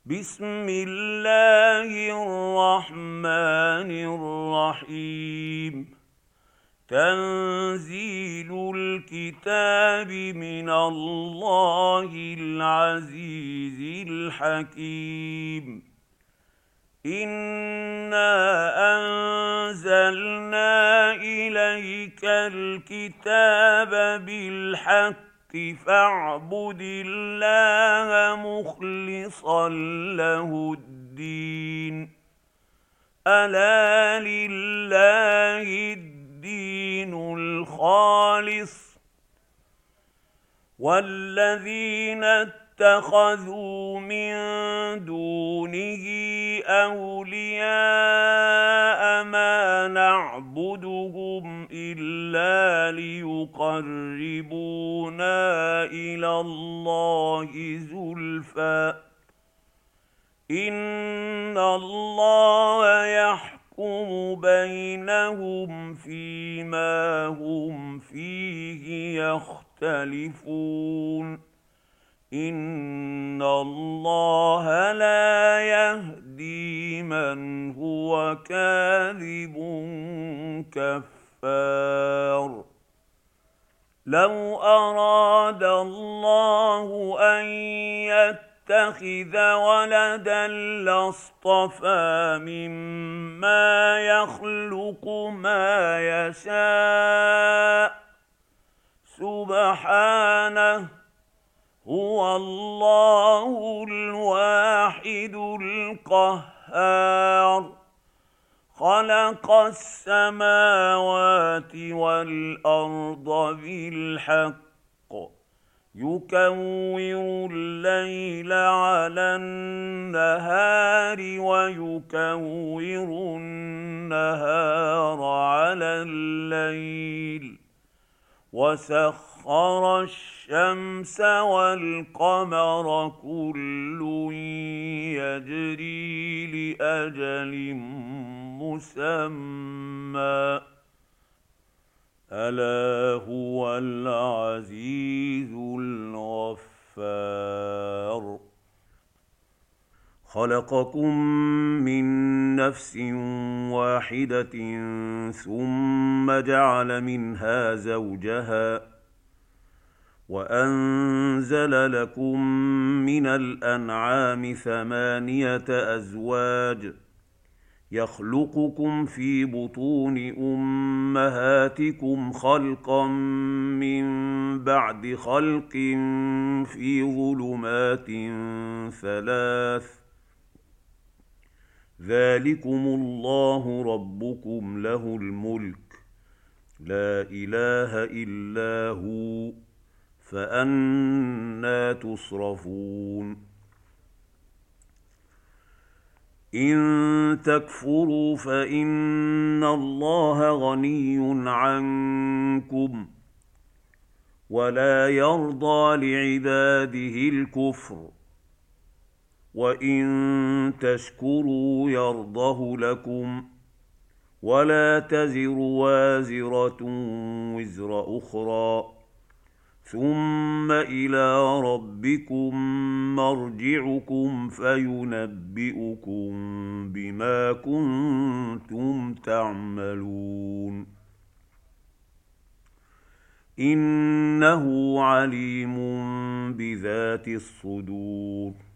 بسم الله الرحمن الرحيم. تنزيل الكتاب من الله العزيز الحكيم. إنا أنزلنا إليك الكتاب بالحق فاعبد الله مخلصا له الدين. ألا لله الدين الخالص، والذين اتخذوا من دونه أولياء ما نعبدهم إلا ليقربونا إلى الله زلفى إن الله يحكم بينهم فيما هم فيه يختلفون. إن الله لا يهدي من هو كاذب كفار. لو أراد الله أن يتخذ ولدا لاصطفى مما يخلق ما يشاء سبحانه، هو الله الواحد القهار. خلق السماوات والأرض بالحق يكور الليل على النهار ويكور النهار على الليل، وسخر الشمس والقمر كل يجري لأجل مسمى، ألا هو العزيز الغفار. خلقكم من نفس واحدة ثم جعل منها زوجها وأنزل لكم من الأنعام 8 أزواج يخلقكم في بطون أمهاتكم خلقا من بعد خلق في ظلمات 3. ذلكم الله ربكم له الملك لا إله إلا هو، فأنى تصرفون. إن تكفروا فإن الله غني عنكم ولا يرضى لعباده الكفر، وإن تشكروا يرضه لكم ولا تزر وازرة وزر أخرى، ثم إلى ربكم مرجعكم فينبئكم بما كنتم تعملون. إنه عليم بذات الصدور.